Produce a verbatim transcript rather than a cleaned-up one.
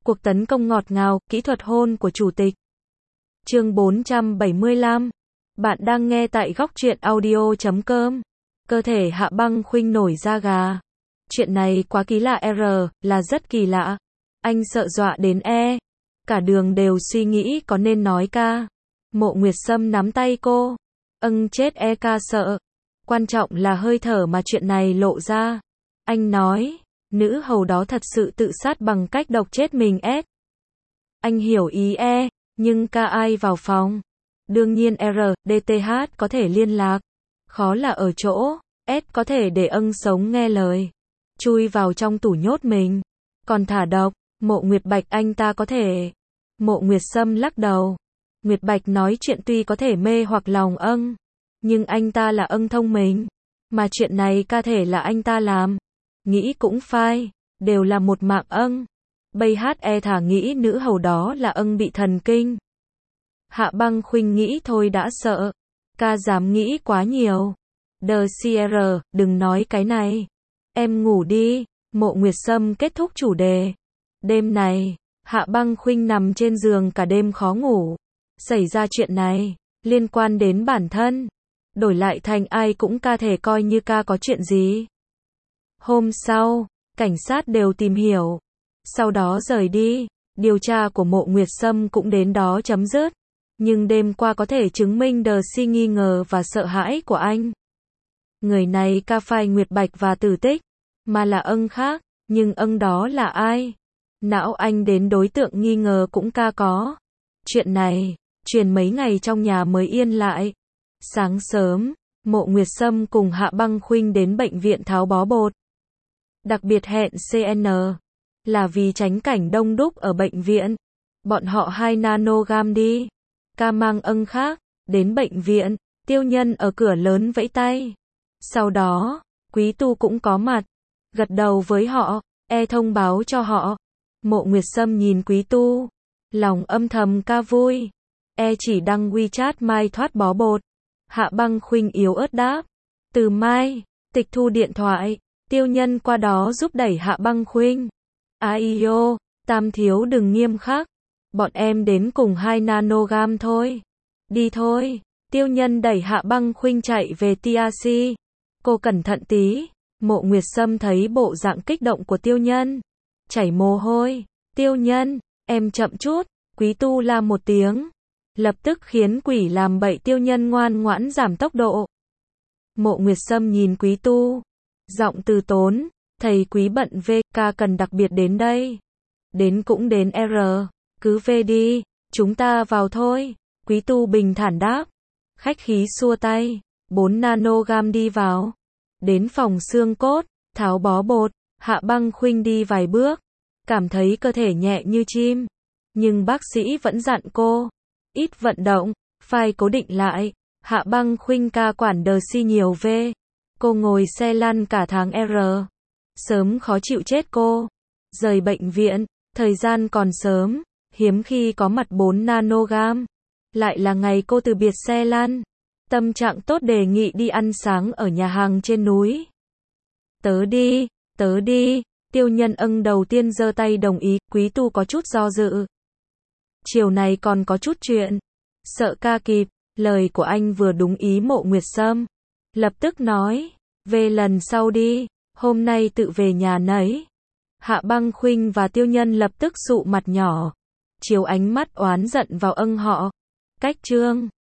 Cuộc tấn công ngọt ngào, kỹ thuật hôn của chủ tịch. Chương bốn trăm bảy mươi lăm. Bạn đang nghe tại góc truyện audio chấm com. Cơ thể Hạ Băng Khuynh nổi da gà. Chuyện này quá kỳ lạ R, là rất kỳ lạ. Anh sợ dọa đến E. Cả đường đều suy nghĩ có nên nói ca. Mộ Nguyệt Sâm nắm tay cô. Âng chết E ca sợ. Quan trọng là hơi thở mà chuyện này lộ ra. Anh nói, nữ hầu đó thật sự tự sát bằng cách độc chết mình S. Anh hiểu ý E, nhưng ca ai vào phòng. Đương nhiên R, đê tê hát có thể liên lạc. Khó là ở chỗ, S có thể để âng sống nghe lời. Chui vào trong tủ nhốt mình. Còn thả độc, Mộ Nguyệt Bạch anh ta có thể. Mộ Nguyệt Sâm lắc đầu. Nguyệt Bạch nói chuyện tuy có thể mê hoặc lòng âng. Nhưng anh ta là âng thông minh. Mà chuyện này ca thể là anh ta làm. Nghĩ cũng phai, đều là một mạng âng. Bây hát e thả nghĩ nữ hầu đó là âng bị thần kinh. Hạ Băng Khuynh nghĩ thôi đã sợ. Ca dám nghĩ quá nhiều. Đờ xê rờ, đừng nói cái này. Em ngủ đi. Mộ Nguyệt Sâm kết thúc chủ đề. Đêm này, Hạ Băng Khuynh nằm trên giường cả đêm khó ngủ. Xảy ra chuyện này, liên quan đến bản thân. Đổi lại thành ai cũng ca thể coi như ca có chuyện gì. Hôm sau, cảnh sát đều tìm hiểu. Sau đó rời đi, điều tra của Mộ Nguyệt Sâm cũng đến đó chấm dứt. Nhưng đêm qua có thể chứng minh đờ si nghi ngờ và sợ hãi của anh. Người này ca phai Nguyệt Bạch và Tử Tích, mà là âng khác, nhưng âng đó là ai? Não anh đến đối tượng nghi ngờ cũng ca có. Chuyện này, truyền mấy ngày trong nhà mới yên lại. Sáng sớm, Mộ Nguyệt Sâm cùng Hạ Băng Khuynh đến bệnh viện tháo bó bột. Đặc biệt hẹn xê en là vì tránh cảnh đông đúc ở bệnh viện. Bọn họ hai nanogam đi. Ca mang âng khác, đến bệnh viện, Tiêu Nhân ở cửa lớn vẫy tay. Sau đó, Quý Tu cũng có mặt, gật đầu với họ, E thông báo cho họ. Mộ Nguyệt Sâm nhìn Quý Tu, lòng âm thầm ca vui. E chỉ đăng WeChat mai thoát bó bột. Hạ Băng Khuynh yếu ớt đáp. Từ mai, tịch thu điện thoại. Tiêu Nhân qua đó giúp đẩy Hạ Băng Khuynh. Aiyo, Tam thiếu đừng nghiêm khắc. Bọn em đến cùng hai nanogam thôi. Đi thôi. Tiêu Nhân đẩy Hạ Băng Khuynh chạy về tê rờ xê. Cô cẩn thận tí. Mộ Nguyệt Sâm thấy bộ dạng kích động của Tiêu Nhân. Chảy mồ hôi. Tiêu Nhân, em chậm chút. Quý Tu la một tiếng. Lập tức khiến quỷ làm bậy Tiêu Nhân ngoan ngoãn giảm tốc độ. Mộ Nguyệt Sâm nhìn Quý Tu. Giọng từ tốn. Thầy Quý bận về, ca cần đặc biệt đến đây. Đến cũng đến R. Cứ về đi, chúng ta vào thôi. Quý Tu bình thản đáp. Khách khí xua tay. bốn nanogam đi vào. Đến phòng xương cốt, tháo bó bột. Hạ Băng Khuynh đi vài bước. Cảm thấy cơ thể nhẹ như chim. Nhưng bác sĩ vẫn dặn cô. Ít vận động, phải cố định lại. Hạ Băng Khuynh ca quản đờ si nhiều về. Cô ngồi xe lăn cả tháng R. Sớm khó chịu chết cô. Rời bệnh viện, thời gian còn sớm. Hiếm khi có mặt bốn nanogam. Lại là ngày cô từ biệt xe lăn. Tâm trạng tốt đề nghị đi ăn sáng ở nhà hàng trên núi. Tớ đi, tớ đi. Tiêu Nhân âng đầu tiên giơ tay đồng ý. Quý Tu có chút do dự. Chiều này còn có chút chuyện. Sợ ca kịp. Lời của anh vừa đúng ý Mộ Nguyệt Sâm. Lập tức nói. Về lần sau đi. Hôm nay tự về nhà nấy. Hạ Băng Khuynh và Tiêu Nhân lập tức sụ mặt nhỏ. Chiếu ánh mắt oán giận vào âng họ. Cách trương.